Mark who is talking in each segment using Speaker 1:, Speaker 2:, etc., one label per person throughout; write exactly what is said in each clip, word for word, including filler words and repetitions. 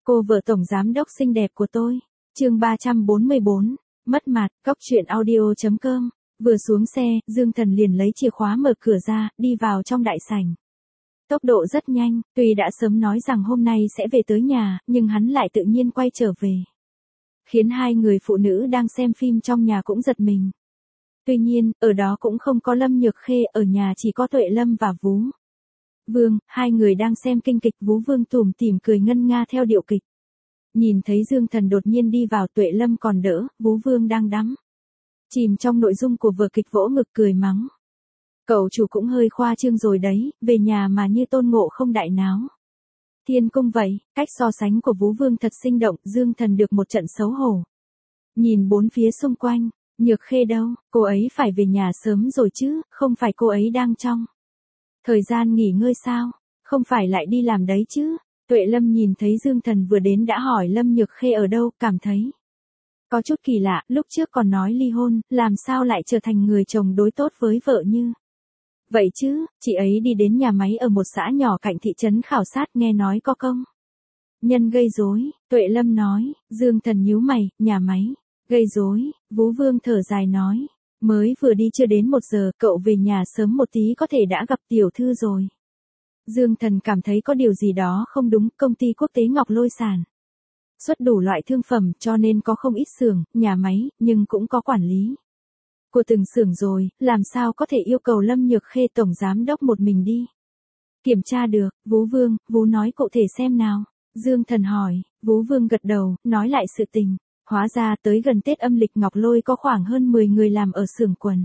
Speaker 1: Cô vợ tổng giám đốc xinh đẹp của tôi. Chương ba trăm bốn mươi bốn, mất mặt, cóc truyện audio chấm com. Vừa xuống xe, Dương Thần liền lấy chìa khóa mở cửa ra, đi vào trong đại sảnh. Tốc độ rất nhanh, tuy đã sớm nói rằng hôm nay sẽ về tới nhà, nhưng hắn lại tự nhiên quay trở về. Khiến hai người phụ nữ đang xem phim trong nhà cũng giật mình. Tuy nhiên, ở đó cũng không có Lâm Nhược Khê, ở nhà chỉ có Tuệ Lâm và Vú Vương, hai người đang xem kinh kịch. Vú Vương tủm tỉm cười ngân nga theo điệu kịch. Nhìn thấy Dương Thần đột nhiên đi vào, Tuệ Lâm còn đỡ, Vú Vương đang đắm chìm trong nội dung của vở kịch vỗ ngực cười mắng. Cậu chủ cũng hơi khoa trương rồi đấy, về nhà mà như Tôn Ngộ Không đại náo thiên cung vậy. Cách so sánh của Vú Vương thật sinh động, Dương Thần được một trận xấu hổ. Nhìn bốn phía xung quanh, Nhược Khê đâu, cô ấy phải về nhà sớm rồi chứ, không phải cô ấy đang trong thời gian nghỉ ngơi sao, không phải lại đi làm đấy chứ. Tuệ Lâm nhìn thấy Dương Thần vừa đến đã hỏi Lâm Nhược Khê ở đâu, cảm thấy có chút kỳ lạ, lúc trước còn nói ly hôn, làm sao lại trở thành người chồng đối tốt với vợ như vậy chứ. Chị ấy đi đến nhà máy ở một xã nhỏ cạnh thị trấn khảo sát, nghe nói có công nhân gây rối. Tuệ Lâm nói. Dương Thần nhíu mày, nhà máy gây rối. Vú Vương thở dài nói, mới vừa đi chưa đến một giờ, cậu về nhà sớm một tí có thể đã gặp tiểu thư rồi. Dương Thần cảm thấy có điều gì đó không đúng. Công ty quốc tế Ngọc Lôi sản xuất đủ loại thương phẩm, cho nên có không ít xưởng, nhà máy, nhưng cũng có quản lý của từng xưởng rồi, làm sao có thể yêu cầu Lâm Nhược Khê tổng giám đốc một mình đi kiểm tra được. Vú Vương, Vú nói cụ thể xem nào. Dương Thần hỏi. Vú Vương gật đầu, nói lại sự tình. Hóa ra tới gần Tết âm lịch Ngọc Lôi có khoảng hơn mười người làm ở xưởng quần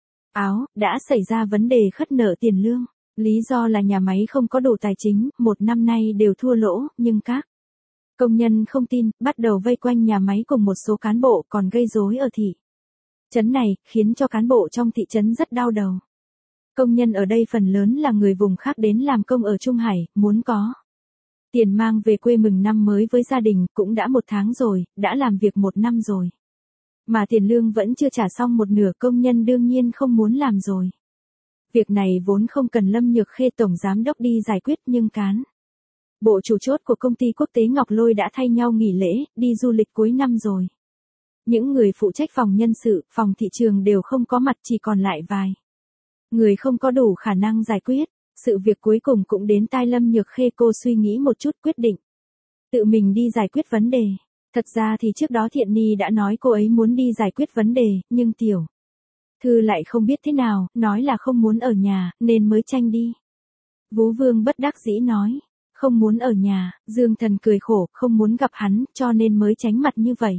Speaker 1: áo, đã xảy ra vấn đề khất nợ tiền lương. Lý do là nhà máy không có đủ tài chính, một năm nay đều thua lỗ, nhưng các công nhân không tin, bắt đầu vây quanh nhà máy cùng một số cán bộ, còn gây rối ở thị trấn này, khiến cho cán bộ trong thị trấn rất đau đầu. Công nhân ở đây phần lớn là người vùng khác đến làm công ở Trung Hải, muốn có tiền mang về quê mừng năm mới với gia đình. Cũng đã một tháng rồi, đã làm việc một năm rồi, mà tiền lương vẫn chưa trả xong một nửa, công nhân đương nhiên không muốn làm rồi. Việc này vốn không cần Lâm Nhược Khê tổng giám đốc đi giải quyết, nhưng cán bộ chủ chốt của công ty quốc tế Ngọc Lôi đã thay nhau nghỉ lễ, đi du lịch cuối năm rồi. Những người phụ trách phòng nhân sự, phòng thị trường đều không có mặt, chỉ còn lại vài người không có đủ khả năng giải quyết. Sự việc cuối cùng cũng đến tai Lâm Nhược Khê, cô suy nghĩ một chút quyết định tự mình đi giải quyết vấn đề. Thật ra thì trước đó Thiện Ni đã nói cô ấy muốn đi giải quyết vấn đề, nhưng tiểu thư lại không biết thế nào, nói là không muốn ở nhà, nên mới tranh đi. Vú Vương bất đắc dĩ nói, không muốn ở nhà. Dương Thần cười khổ, không muốn gặp hắn, cho nên mới tránh mặt như vậy.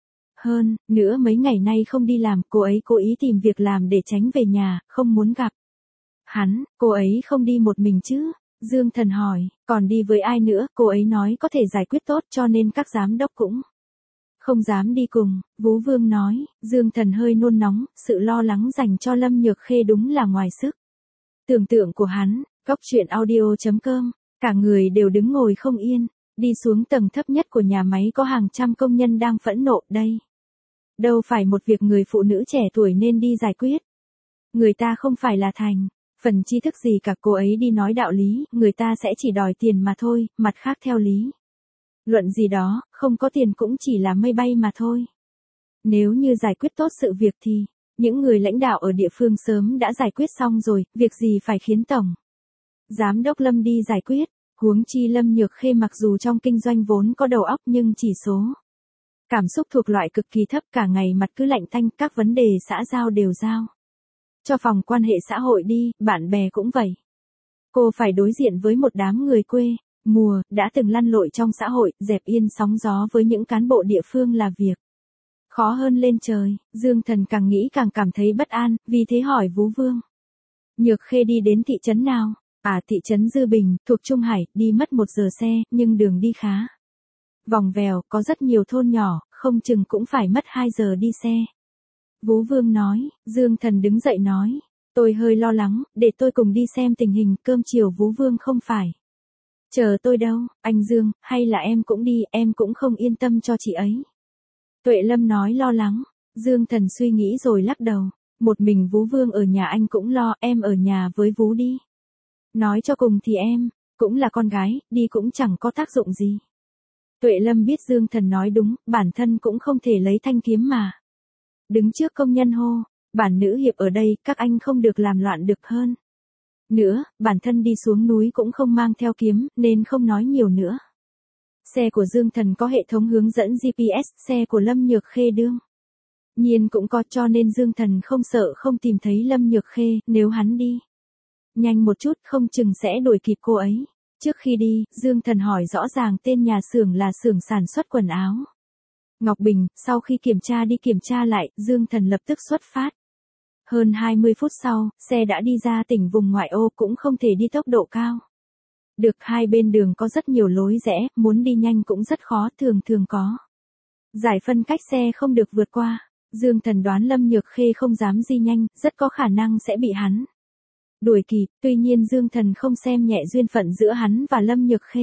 Speaker 1: Hơn nữa mấy ngày nay không đi làm, cô ấy cố ý tìm việc làm để tránh về nhà, không muốn gặp hắn. Cô ấy không đi một mình chứ? Dương Thần hỏi. Còn đi với ai nữa? Cô ấy nói có thể giải quyết tốt, cho nên các giám đốc cũng không dám đi cùng. Vú Vương nói. Dương Thần hơi nôn nóng, sự lo lắng dành cho Lâm Nhược Khê đúng là ngoài sức tưởng tượng của hắn. Cóc truyện audio chấm com. Cả người đều đứng ngồi không yên. Đi xuống tầng thấp nhất của nhà máy có hàng trăm công nhân đang phẫn nộ. Đây đâu phải một việc người phụ nữ trẻ tuổi nên đi giải quyết. Người ta không phải là thành phần tri thức gì cả. Cô ấy đi nói đạo lý, người ta sẽ chỉ đòi tiền mà thôi, mặt khác theo lý luận gì đó, không có tiền cũng chỉ là mây bay mà thôi. Nếu như giải quyết tốt sự việc thì những người lãnh đạo ở địa phương sớm đã giải quyết xong rồi, việc gì phải khiến tổng giám đốc Lâm đi giải quyết. Huống chi Lâm Nhược Khê mặc dù trong kinh doanh vốn có đầu óc, nhưng chỉ số cảm xúc thuộc loại cực kỳ thấp, cả ngày mặt cứ lạnh tanh, các vấn đề xã giao đều giao cho phòng quan hệ xã hội đi, bạn bè cũng vậy. Cô phải đối diện với một đám người quê mùa, đã từng lăn lội trong xã hội, dẹp yên sóng gió với những cán bộ địa phương là việc khó hơn lên trời. Dương Thần càng nghĩ càng cảm thấy bất an, vì thế hỏi Vú Vương. Nhược Khê đi đến thị trấn nào? À, thị trấn Dư Bình, thuộc Trung Hải, đi mất một giờ xe, nhưng đường đi khá vòng vèo, có rất nhiều thôn nhỏ, không chừng cũng phải mất hai giờ đi xe. Vú Vương nói. Dương Thần đứng dậy nói, tôi hơi lo lắng, để tôi cùng đi xem tình hình. Cơm chiều Vú Vương không phải chờ tôi đâu, anh Dương, hay là em cũng đi, em cũng không yên tâm cho chị ấy. Tuệ Lâm nói lo lắng. Dương Thần suy nghĩ rồi lắc đầu, một mình Vú Vương ở nhà anh cũng lo, em ở nhà với Vú đi. Nói cho cùng thì em cũng là con gái, đi cũng chẳng có tác dụng gì. Tuệ Lâm biết Dương Thần nói đúng, bản thân cũng không thể lấy thanh kiếm mà. Đứng trước công nhân hô, bản nữ hiệp ở đây, các anh không được làm loạn được hơn. Nữa, bản thân đi xuống núi cũng không mang theo kiếm, nên không nói nhiều nữa. Xe của Dương Thần có hệ thống hướng dẫn giê pê ét, xe của Lâm Nhược Khê đương nhiên cũng có, cho nên Dương Thần không sợ không tìm thấy Lâm Nhược Khê, nếu hắn đi nhanh một chút không chừng sẽ đuổi kịp cô ấy. Trước khi đi, Dương Thần hỏi rõ ràng tên nhà xưởng là xưởng sản xuất quần áo Ngọc Bình, sau khi kiểm tra đi kiểm tra lại, Dương Thần lập tức xuất phát. Hơn hai mươi phút sau, xe đã đi ra tỉnh vùng ngoại ô, cũng không thể đi tốc độ cao được, hai bên đường có rất nhiều lối rẽ, muốn đi nhanh cũng rất khó, thường thường có giải phân cách xe không được vượt qua. Dương Thần đoán Lâm Nhược Khê không dám di nhanh, rất có khả năng sẽ bị hắn đuổi kịp, tuy nhiên Dương Thần không xem nhẹ duyên phận giữa hắn và Lâm Nhược Khê.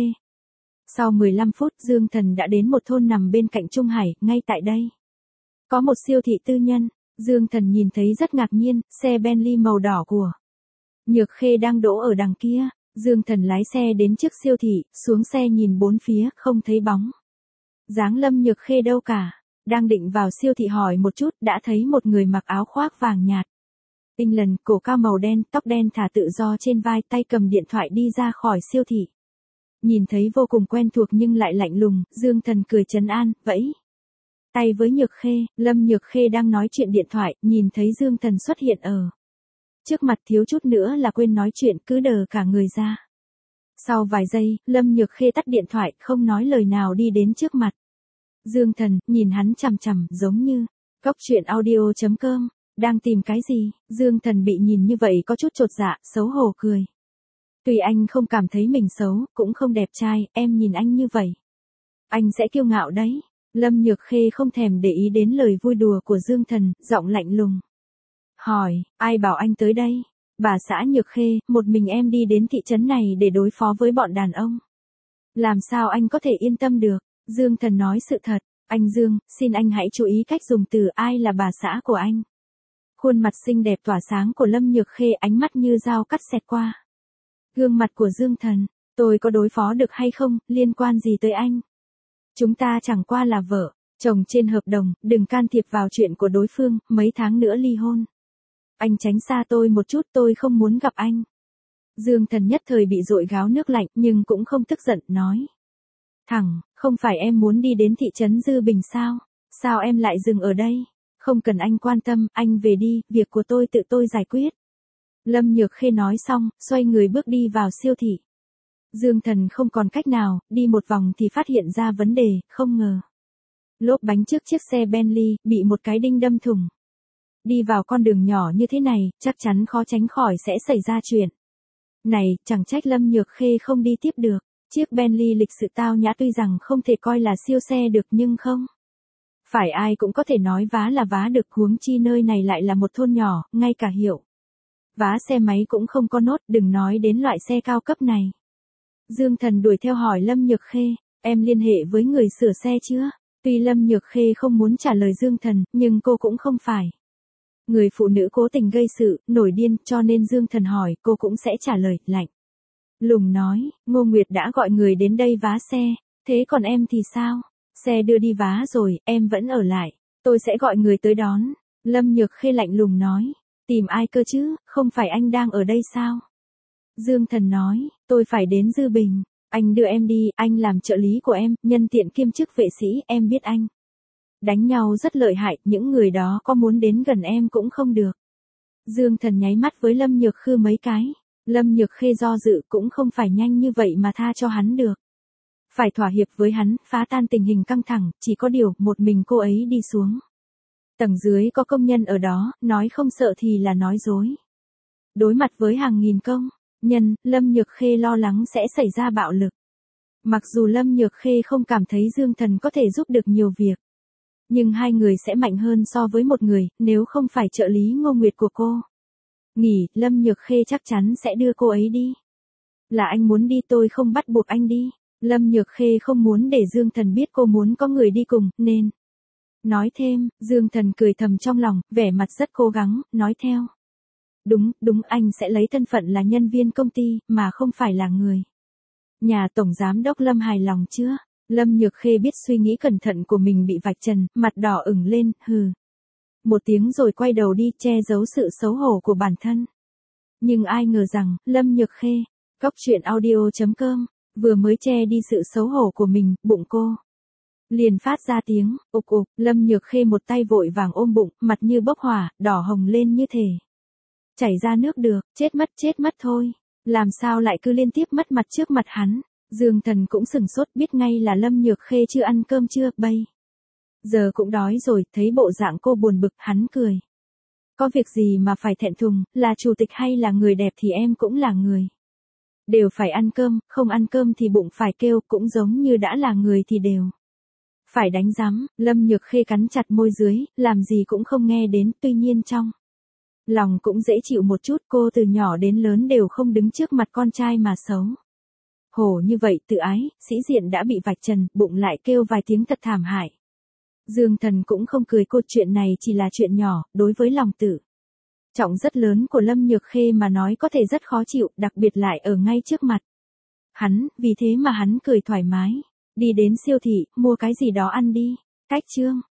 Speaker 1: Sau mười lăm phút, Dương Thần đã đến một thôn nằm bên cạnh Trung Hải, ngay tại đây có một siêu thị tư nhân. Dương Thần nhìn thấy rất ngạc nhiên, xe Bentley màu đỏ của Nhược Khê đang đỗ ở đằng kia. Dương Thần lái xe đến trước siêu thị, xuống xe nhìn bốn phía, không thấy bóng dáng Lâm Nhược Khê đâu cả. Đang định vào siêu thị hỏi một chút, đã thấy một người mặc áo khoác vàng nhạt, tinh lần, cổ cao màu đen, tóc đen thả tự do trên vai, tay cầm điện thoại đi ra khỏi siêu thị. Nhìn thấy vô cùng quen thuộc nhưng lại lạnh lùng, Dương Thần cười trấn an, vẫy tay với Nhược Khê. Lâm Nhược Khê đang nói chuyện điện thoại, nhìn thấy Dương Thần xuất hiện ở trước mặt thiếu chút nữa là quên nói chuyện, cứ đờ cả người ra. Sau vài giây, Lâm Nhược Khê tắt điện thoại, không nói lời nào đi đến trước mặt Dương Thần, nhìn hắn chằm chằm, giống như cóc truyện audio chấm com. Đang tìm cái gì? Dương Thần bị nhìn như vậy có chút chột dạ, xấu hổ cười. Tuy anh không cảm thấy mình xấu, cũng không đẹp trai, em nhìn anh như vậy anh sẽ kiêu ngạo đấy. Lâm Nhược Khê không thèm để ý đến lời vui đùa của Dương Thần, giọng lạnh lùng hỏi, ai bảo anh tới đây? Bà xã Nhược Khê, một mình em đi đến thị trấn này để đối phó với bọn đàn ông. Làm sao anh có thể yên tâm được? Dương Thần nói sự thật. Anh Dương, xin anh hãy chú ý cách dùng từ ai là bà xã của anh. Khuôn mặt xinh đẹp tỏa sáng của Lâm Nhược Khê, ánh mắt như dao cắt xẹt qua gương mặt của Dương Thần. Tôi có đối phó được hay không, liên quan gì tới anh? Chúng ta chẳng qua là vợ chồng trên hợp đồng, đừng can thiệp vào chuyện của đối phương, mấy tháng nữa ly hôn. Anh tránh xa tôi một chút, tôi không muốn gặp anh. Dương Thần nhất thời bị dội gáo nước lạnh, nhưng cũng không tức giận, nói thẳng, không phải em muốn đi đến thị trấn Dư Bình sao? Sao em lại dừng ở đây? Không cần anh quan tâm, anh về đi, việc của tôi tự tôi giải quyết. Lâm Nhược Khê nói xong, xoay người bước đi vào siêu thị. Dương Thần không còn cách nào, đi một vòng thì phát hiện ra vấn đề, không ngờ lốp bánh trước chiếc xe Bentley bị một cái đinh đâm thủng. Đi vào con đường nhỏ như thế này, chắc chắn khó tránh khỏi sẽ xảy ra chuyện này, chẳng trách Lâm Nhược Khê không đi tiếp được. Chiếc Bentley lịch sự tao nhã tuy rằng không thể coi là siêu xe được nhưng không phải ai cũng có thể nói vá là vá được, huống chi nơi này lại là một thôn nhỏ, ngay cả hiệu vá xe máy cũng không có nốt, đừng nói đến loại xe cao cấp này. Dương Thần đuổi theo hỏi Lâm Nhược Khê, em liên hệ với người sửa xe chưa? Tuy Lâm Nhược Khê không muốn trả lời Dương Thần, nhưng cô cũng không phải người phụ nữ cố tình gây sự, nổi điên, cho nên Dương Thần hỏi, cô cũng sẽ trả lời, lạnh lùng nói, Ngô Nguyệt đã gọi người đến đây vá xe, thế còn em thì sao? Xe đưa đi vá rồi, em vẫn ở lại, tôi sẽ gọi người tới đón. Lâm Nhược Khê lạnh lùng nói, tìm ai cơ chứ, không phải anh đang ở đây sao? Dương Thần nói, tôi phải đến Dư Bình, anh đưa em đi, anh làm trợ lý của em, nhân tiện kiêm chức vệ sĩ, em biết anh đánh nhau rất lợi hại, những người đó có muốn đến gần em cũng không được. Dương Thần nháy mắt với Lâm Nhược Khê mấy cái. Lâm Nhược Khê do dự, cũng không phải nhanh như vậy mà tha cho hắn được. Phải thỏa hiệp với hắn, phá tan tình hình căng thẳng, chỉ có điều, một mình cô ấy đi xuống tầng dưới có công nhân ở đó, nói không sợ thì là nói dối. Đối mặt với hàng nghìn công nhân, Lâm Nhược Khê lo lắng sẽ xảy ra bạo lực. Mặc dù Lâm Nhược Khê không cảm thấy Dương Thần có thể giúp được nhiều việc, nhưng hai người sẽ mạnh hơn so với một người, nếu không phải trợ lý Ngô Nguyệt của cô nghỉ, Lâm Nhược Khê chắc chắn sẽ đưa cô ấy đi. Là anh muốn đi, tôi không bắt buộc anh đi. Lâm Nhược Khê không muốn để Dương Thần biết cô muốn có người đi cùng, nên nói thêm. Dương Thần cười thầm trong lòng, vẻ mặt rất cố gắng, nói theo. Đúng, đúng, anh sẽ lấy thân phận là nhân viên công ty, mà không phải là người nhà tổng giám đốc Lâm, hài lòng chưa? Lâm Nhược Khê biết suy nghĩ cẩn thận của mình bị vạch trần, mặt đỏ ửng lên, hừ. Một tiếng rồi quay đầu đi, che giấu sự xấu hổ của bản thân. Nhưng ai ngờ rằng, Lâm Nhược Khê, cóc truyện audio chấm com, vừa mới che đi sự xấu hổ của mình, bụng cô liền phát ra tiếng, ục ục, Lâm Nhược Khê một tay vội vàng ôm bụng, mặt như bốc hỏa, đỏ hồng lên như thể chảy ra nước được, chết mất chết mất thôi. Làm sao lại cứ liên tiếp mất mặt trước mặt hắn. Dương Thần cũng sừng sốt, biết ngay là Lâm Nhược Khê chưa ăn cơm chưa, bây giờ cũng đói rồi, thấy bộ dạng cô buồn bực, hắn cười. Có việc gì mà phải thẹn thùng, là chủ tịch hay là người đẹp thì em cũng là người. Đều phải ăn cơm, không ăn cơm thì bụng phải kêu, cũng giống như đã là người thì đều phải đánh rắm. Lâm Nhược Khê cắn chặt môi dưới, làm gì cũng không nghe đến, tuy nhiên trong lòng cũng dễ chịu một chút, cô từ nhỏ đến lớn đều không đứng trước mặt con trai mà xấu hổ như vậy, tự ái, sĩ diện đã bị vạch trần, bụng lại kêu vài tiếng thật thảm hại. Dương Thần cũng không cười cô, chuyện này chỉ là chuyện nhỏ, đối với lòng tự trọng rất lớn của Lâm Nhược Khê mà nói có thể rất khó chịu, đặc biệt lại ở ngay trước mặt hắn, vì thế mà hắn cười thoải mái, đi đến siêu thị, mua cái gì đó ăn đi. Cách chương